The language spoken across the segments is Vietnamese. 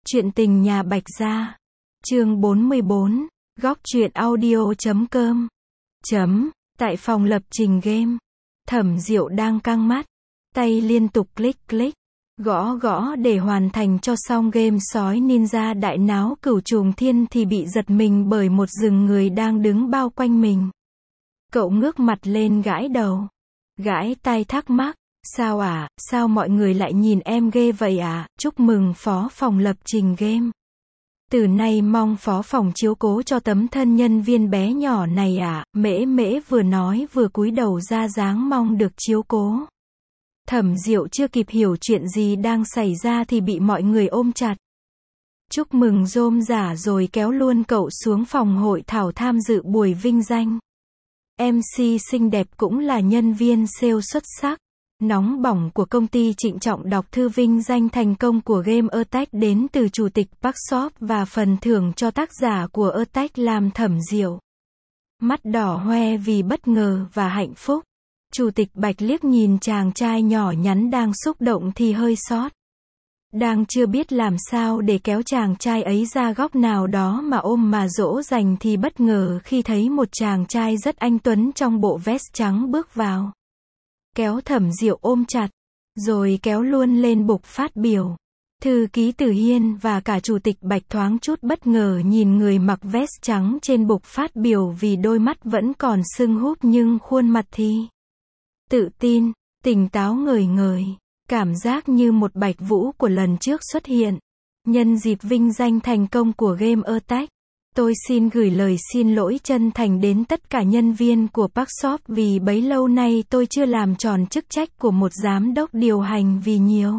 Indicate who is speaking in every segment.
Speaker 1: Chuyện tình nhà Bạch Gia. Chương 44. Góc truyện audio.com. Tại phòng lập trình game, Thẩm Diệu đang căng mắt, tay liên tục click click, gõ để hoàn thành cho xong game sói ninja đại náo cửu trùng thiên thì bị giật mình bởi một rừng người đang đứng bao quanh mình. Cậu ngước mặt lên gãi đầu, gãi tai thắc mắc, sao à, sao mọi người lại nhìn em ghê vậy à, chúc mừng phó phòng lập trình game. Từ nay mong phó phòng chiếu cố cho tấm thân nhân viên bé nhỏ này à, Mễ Mễ vừa nói vừa cúi đầu ra dáng mong được chiếu cố. Thẩm Diệu chưa kịp hiểu chuyện gì đang xảy ra thì bị mọi người ôm chặt. Chúc mừng rôm rả rồi kéo luôn cậu xuống phòng hội thảo tham dự buổi vinh danh. MC xinh đẹp cũng là nhân viên sale xuất sắc, nóng bỏng của công ty trịnh trọng đọc thư vinh danh thành công của game Attack đến từ chủ tịch Parkshop và phần thưởng cho tác giả của Attack làm Thẩm Diệu mắt đỏ hoe vì bất ngờ và hạnh phúc. Chủ tịch Bạch liếc nhìn chàng trai nhỏ nhắn đang xúc động thì hơi xót. Đang chưa biết làm sao để kéo chàng trai ấy ra góc nào đó mà ôm mà dỗ dành thì bất ngờ khi thấy một chàng trai rất anh tuấn trong bộ vest trắng bước vào. Kéo Thẩm Diệu ôm chặt, rồi kéo luôn lên bục phát biểu. Thư ký Tử Hiên và cả chủ tịch Bạch thoáng chút bất ngờ nhìn người mặc vest trắng trên bục phát biểu vì đôi mắt vẫn còn sưng húp nhưng khuôn mặt thì tự tin, tỉnh táo ngời ngời. Cảm giác như một Bạch Vũ của lần trước xuất hiện. Nhân dịp vinh danh thành công của game Attack, tôi xin gửi lời xin lỗi chân thành đến tất cả nhân viên của Parkshop vì bấy lâu nay tôi chưa làm tròn chức trách của một giám đốc điều hành vì nhiều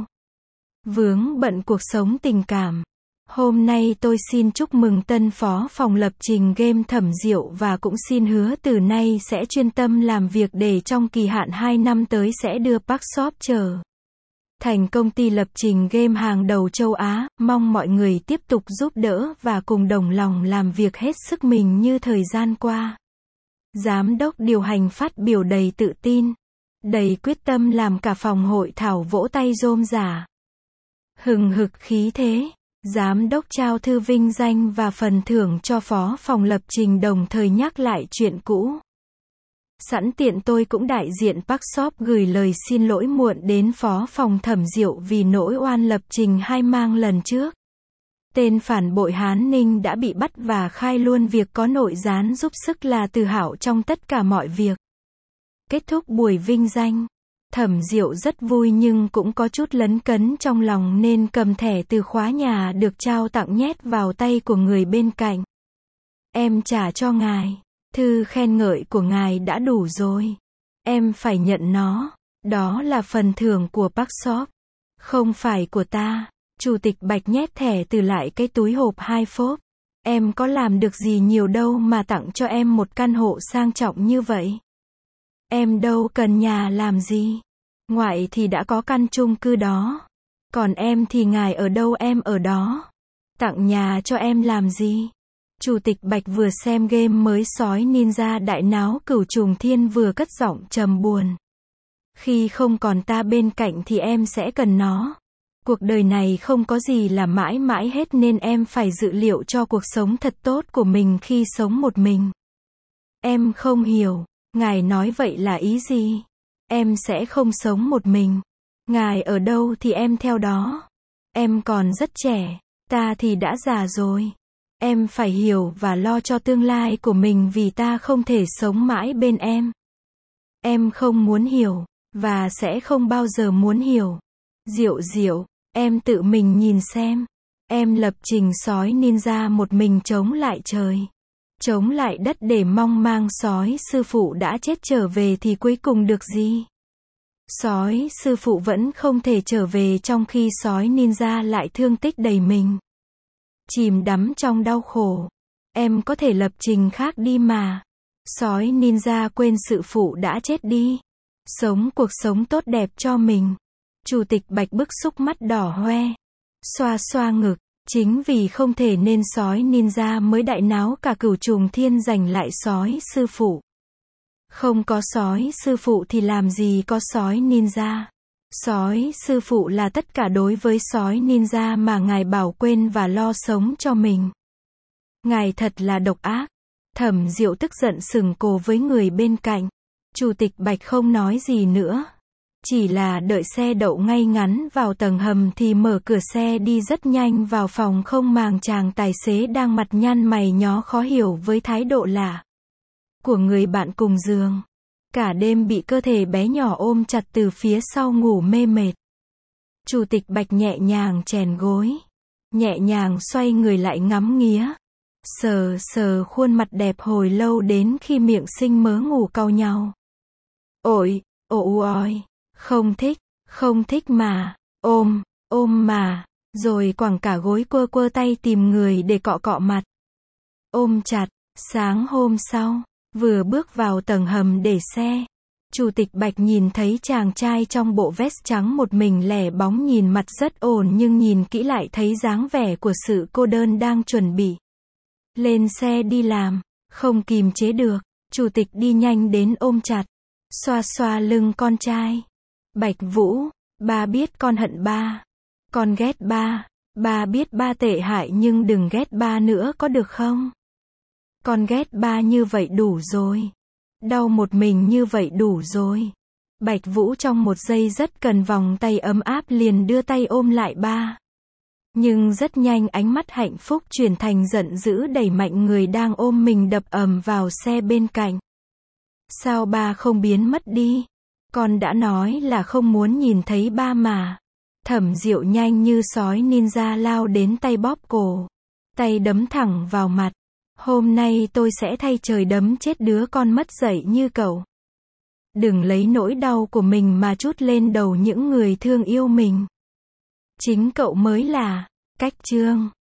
Speaker 1: vướng bận cuộc sống tình cảm. Hôm nay tôi xin chúc mừng tân phó phòng lập trình game Thẩm Diệu và cũng xin hứa từ nay sẽ chuyên tâm làm việc để trong kỳ hạn 2 năm tới sẽ đưa Parkshop trở thành công ty lập trình game hàng đầu châu Á, mong mọi người tiếp tục giúp đỡ và cùng đồng lòng làm việc hết sức mình như thời gian qua. Giám đốc điều hành phát biểu đầy tự tin, đầy quyết tâm làm cả phòng hội thảo vỗ tay rôm rả. Hừng hực khí thế, giám đốc trao thư vinh danh và phần thưởng cho phó phòng lập trình đồng thời nhắc lại chuyện cũ. Sẵn tiện tôi cũng đại diện Parkshop gửi lời xin lỗi muộn đến phó phòng Thẩm Diệu vì nỗi oan lập trình hai mang lần trước. Tên phản bội Hán Ninh đã bị bắt và khai luôn việc có nội gián giúp sức là Từ Hạo trong tất cả mọi việc. Kết thúc buổi vinh danh, Thẩm Diệu rất vui nhưng cũng có chút lấn cấn trong lòng nên cầm thẻ từ khóa nhà được trao tặng nhét vào tay của người bên cạnh. Em trả cho ngài. Thư khen ngợi của ngài đã đủ rồi. Em phải nhận nó. Đó là phần thưởng của Parkshop, không phải của ta. Chủ tịch Bạch nhét thẻ từ lại cái túi hộp 2 phốp. Em có làm được gì nhiều đâu mà tặng cho em một căn hộ sang trọng như vậy. Em đâu cần nhà làm gì. Ngoại thì đã có căn chung cư đó. Còn em thì ngài ở đâu em ở đó. Tặng nhà cho em làm gì. Chủ tịch Bạch vừa xem game mới sói ninja đại náo cửu trùng thiên vừa cất giọng trầm buồn. Khi không còn ta bên cạnh thì em sẽ cần nó. Cuộc đời này không có gì là mãi mãi hết nên em phải dự liệu cho cuộc sống thật tốt của mình khi sống một mình. Em không hiểu, ngài nói vậy là ý gì? Em sẽ không sống một mình. Ngài ở đâu thì em theo đó. Em còn rất trẻ, ta thì đã già rồi. Em phải hiểu và lo cho tương lai của mình vì ta không thể sống mãi bên em. Em không muốn hiểu, và sẽ không bao giờ muốn hiểu. Diệu Diệu, em tự mình nhìn xem. Em lập trình sói ninja một mình chống lại trời, chống lại đất để mong mang sói sư phụ đã chết trở về thì cuối cùng được gì? Sói sư phụ vẫn không thể trở về trong khi sói ninja lại thương tích đầy mình. Chìm đắm trong đau khổ. Em có thể lập trình khác đi mà. Sói ninja quên sự phụ đã chết đi. Sống cuộc sống tốt đẹp cho mình. Chủ tịch Bạch bức xúc mắt đỏ hoe. Xoa xoa ngực. Chính vì không thể nên sói ninja mới đại náo cả cửu trùng thiên giành lại sói sư phụ. Không có sói sư phụ thì làm gì có sói ninja. Sói sư phụ là tất cả đối với sói ninja mà ngài bảo quên và lo sống cho mình. Ngài thật là độc ác. Thẩm Diệu tức giận sừng cổ với người bên cạnh. Chủ tịch Bạch không nói gì nữa. Chỉ là đợi xe đậu ngay ngắn vào tầng hầm thì mở cửa xe đi rất nhanh vào phòng, không màng chàng tài xế đang mặt nhăn mày nhó khó hiểu với thái độ lạ của người bạn cùng giường. Cả đêm bị cơ thể bé nhỏ ôm chặt từ phía sau ngủ mê mệt. Chủ tịch Bạch nhẹ nhàng chèn gối. Nhẹ nhàng xoay người lại ngắm nghía. Sờ sờ khuôn mặt đẹp hồi lâu đến khi miệng xinh mớ ngủ cau nhau. Ôi, ôi, không thích mà, ôm mà, rồi quẳng cả gối quơ tay tìm người để cọ cọ mặt. Ôm chặt, sáng hôm sau, vừa bước vào tầng hầm để xe. Chủ tịch Bạch nhìn thấy chàng trai trong bộ vest trắng một mình lẻ bóng nhìn mặt rất ổn, nhưng nhìn kỹ lại thấy dáng vẻ của sự cô đơn đang chuẩn bị lên xe đi làm. Không kìm chế được, chủ tịch đi nhanh đến ôm chặt, xoa xoa lưng con trai. Bạch Vũ, ba biết con hận ba. Con ghét ba. Ba biết ba tệ hại nhưng đừng ghét ba nữa có được không? Con ghét ba như vậy đủ rồi. Đau một mình như vậy đủ rồi. Bạch Vũ trong một giây rất cần vòng tay ấm áp liền đưa tay ôm lại ba. Nhưng rất nhanh ánh mắt hạnh phúc chuyển thành giận dữ đẩy mạnh người đang ôm mình đập ầm vào xe bên cạnh. Sao ba không biến mất đi? Con đã nói là không muốn nhìn thấy ba mà. Thẩm Diệu nhanh như sói ninja lao đến tay bóp cổ. Tay đấm thẳng vào mặt. Hôm nay tôi sẽ thay trời đấm chết đứa con mất dạy như cậu. Đừng lấy nỗi đau của mình mà trút lên đầu những người thương yêu mình. Chính cậu mới là cách chương.